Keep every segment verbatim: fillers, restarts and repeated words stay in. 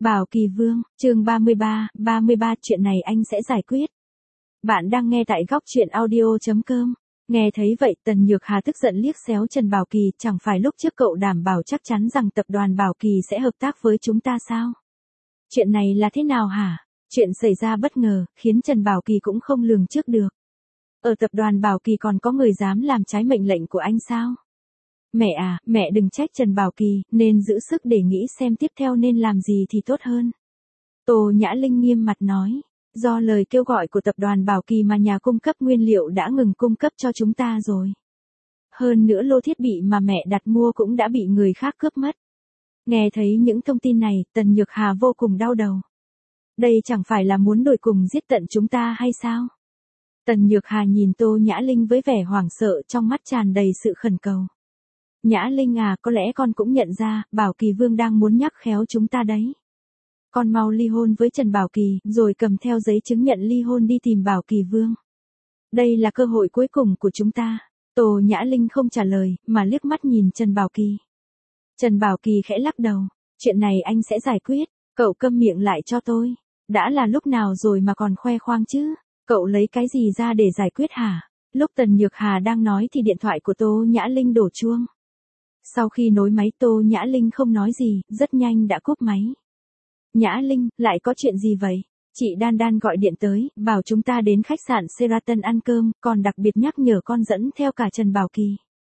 Bảo Kỳ Vương, chương ba mươi ba, ba mươi ba chuyện này anh sẽ giải quyết. Bạn đang nghe tại góc chuyện audio chấm com. Nghe thấy vậy Tần Nhược Hà tức giận liếc xéo Trần Bảo Kỳ, chẳng phải lúc trước cậu đảm bảo chắc chắn rằng tập đoàn Bảo Kỳ sẽ hợp tác với chúng ta sao? Chuyện này là thế nào hả? Chuyện xảy ra bất ngờ, khiến Trần Bảo Kỳ cũng không lường trước được. Ở tập đoàn Bảo Kỳ còn có người dám làm trái mệnh lệnh của anh sao? Mẹ à, mẹ đừng trách Trần Bảo Kỳ, nên giữ sức để nghĩ xem tiếp theo nên làm gì thì tốt hơn. Tô Nhã Linh nghiêm mặt nói, do lời kêu gọi của tập đoàn Bảo Kỳ mà nhà cung cấp nguyên liệu đã ngừng cung cấp cho chúng ta rồi. Hơn nữa lô thiết bị mà mẹ đặt mua cũng đã bị người khác cướp mất. Nghe thấy những thông tin này, Tần Nhược Hà vô cùng đau đầu. Đây chẳng phải là muốn đuổi cùng giết tận chúng ta hay sao? Tần Nhược Hà nhìn Tô Nhã Linh với vẻ hoảng sợ, trong mắt tràn đầy sự khẩn cầu. Nhã Linh à, có lẽ con cũng nhận ra, Bảo Kỳ Vương đang muốn nhắc khéo chúng ta đấy. Con mau ly hôn với Trần Bảo Kỳ, rồi cầm theo giấy chứng nhận ly hôn đi tìm Bảo Kỳ Vương. Đây là cơ hội cuối cùng của chúng ta. Tô Nhã Linh không trả lời, mà liếc mắt nhìn Trần Bảo Kỳ. Trần Bảo Kỳ khẽ lắc đầu, chuyện này anh sẽ giải quyết, cậu câm miệng lại cho tôi. Đã là lúc nào rồi mà còn khoe khoang chứ, cậu lấy cái gì ra để giải quyết hả? Lúc Tần Nhược Hà đang nói thì điện thoại của Tô Nhã Linh đổ chuông. Sau khi nối máy Tô Nhã Linh không nói gì, rất nhanh đã cúp máy. Nhã Linh, lại có chuyện gì vậy? Chị Đan Đan gọi điện tới, bảo chúng ta đến khách sạn Sheraton ăn cơm, còn đặc biệt nhắc nhở con dẫn theo cả Trần Bảo Kỳ.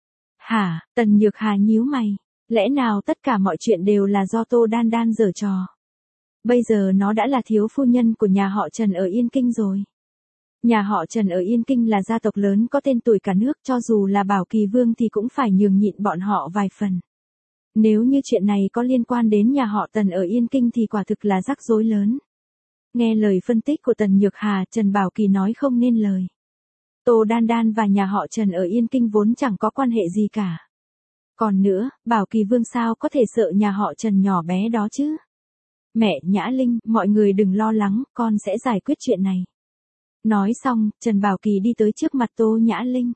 Hả? Tần Nhược Hà nhíu mày. Lẽ nào tất cả mọi chuyện đều là do Tô Đan Đan giở trò? Bây giờ nó đã là thiếu phu nhân của nhà họ Trần ở Yên Kinh rồi. Nhà họ Trần ở Yên Kinh là gia tộc lớn có tên tuổi cả nước, cho dù là Bảo Kỳ Vương thì cũng phải nhường nhịn bọn họ vài phần. Nếu như chuyện này có liên quan đến nhà họ Tần ở Yên Kinh thì quả thực là rắc rối lớn. Nghe lời phân tích của Tần Nhược Hà, Trần Bảo Kỳ nói không nên lời. Tô Đan Đan và nhà họ Trần ở Yên Kinh vốn chẳng có quan hệ gì cả. Còn nữa, Bảo Kỳ Vương sao có thể sợ nhà họ Trần nhỏ bé đó chứ? Mẹ, Nhã Linh, mọi người đừng lo lắng, con sẽ giải quyết chuyện này. Nói xong, Trần Bảo Kỳ đi tới trước mặt Tô Nhã Linh.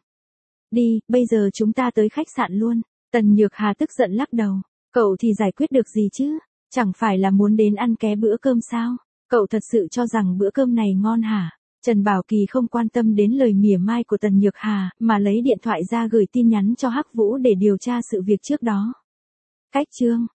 Đi, bây giờ chúng ta tới khách sạn luôn. Tần Nhược Hà tức giận lắc đầu. Cậu thì giải quyết được gì chứ? Chẳng phải là muốn đến ăn ké bữa cơm sao? Cậu thật sự cho rằng bữa cơm này ngon hả? Trần Bảo Kỳ không quan tâm đến lời mỉa mai của Tần Nhược Hà, mà lấy điện thoại ra gửi tin nhắn cho Hắc Vũ để điều tra sự việc trước đó. Cách chương